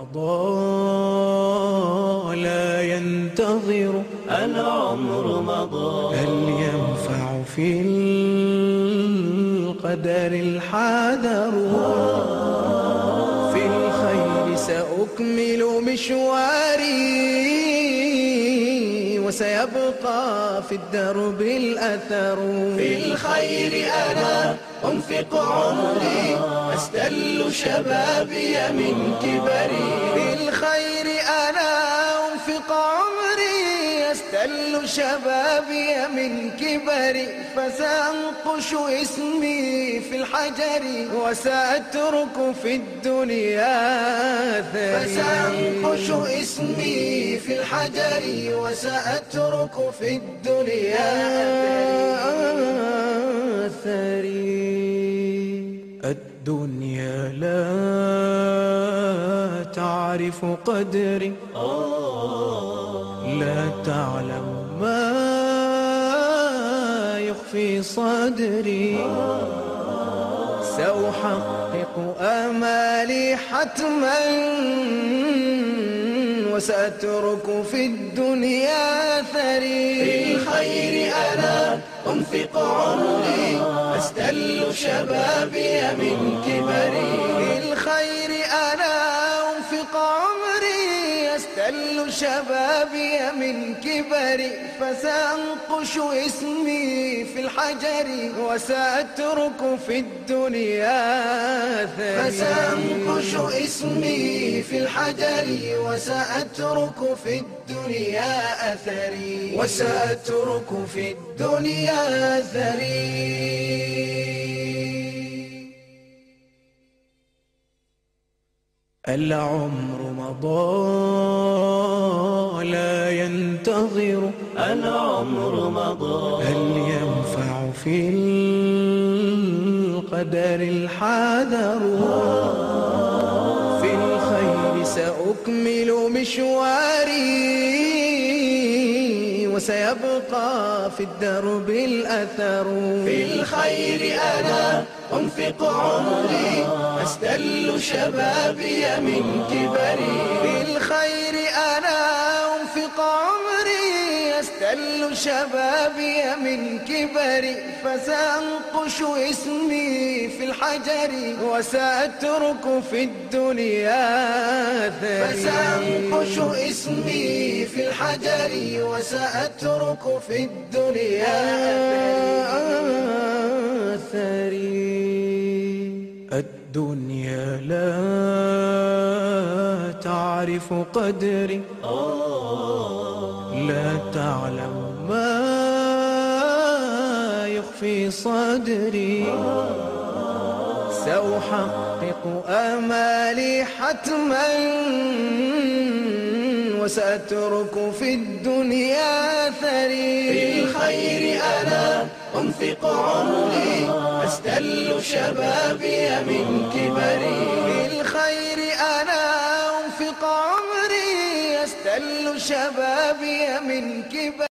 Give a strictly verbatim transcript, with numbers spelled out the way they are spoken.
مضى لا ينتظر، العمر مضى. هل ينفع في القدر الحذر؟ في الخير سأكمل مشواري، وسيبقى في الدرب الأثر. في الخير أنا أنفق عمري، أستل شبابي من كبري. في الخير أنا أنفق عمري، أستل شبابي من كبري. فسأنقش اسمي في الحجر، وسأترك في الدنيا أثري. فسأنقش اسمي في الحجر، وسأترك في الدنيا أثري. الدنيا لا تعرف قدري، لا تعلم ما يخفي صدري. سأحقق آمالي حتما، وسأترك في الدنيا أثري. في الخير أنا أنفق عمري، أستل شبابي من كبري. في الخير أنا أنفق عمري، أستل شبابي من كبري. فسأنقش اسمي في الحجر، وسأترك في الدنيا أثري. فسأنقش اسمي في الحجر، وسأترك في الدنيا أثري. وسأترك في الدنيا أثري. العمر مضى لا ينتظر، العمر مضى. هل ينفع في القدر الحذر؟ في الخير سأكمل مشواري، وسيبقى في الدرب الأثر. في الخير أنا أنفق عمري، أستل شبابي من كبري. في الخير أنا أنفق عمري، أستل شبابي من كبري. فسأنقش اسمي في الحجر، وسأترك في الدنيا أثري. فسأنقش اسمي في الحجر، وسأترك في الدنيا أثري. الدنيا لا تعرف قدري، لا تعلم ما يخفي صدري. سأحقق آمالي حتما، وسأترك في الدنيا أثري. في الخير أنا أنفق عمري، أستل شبابي من كبري. في الخير أنا أنفق عمري، أستل شبابي من كبري.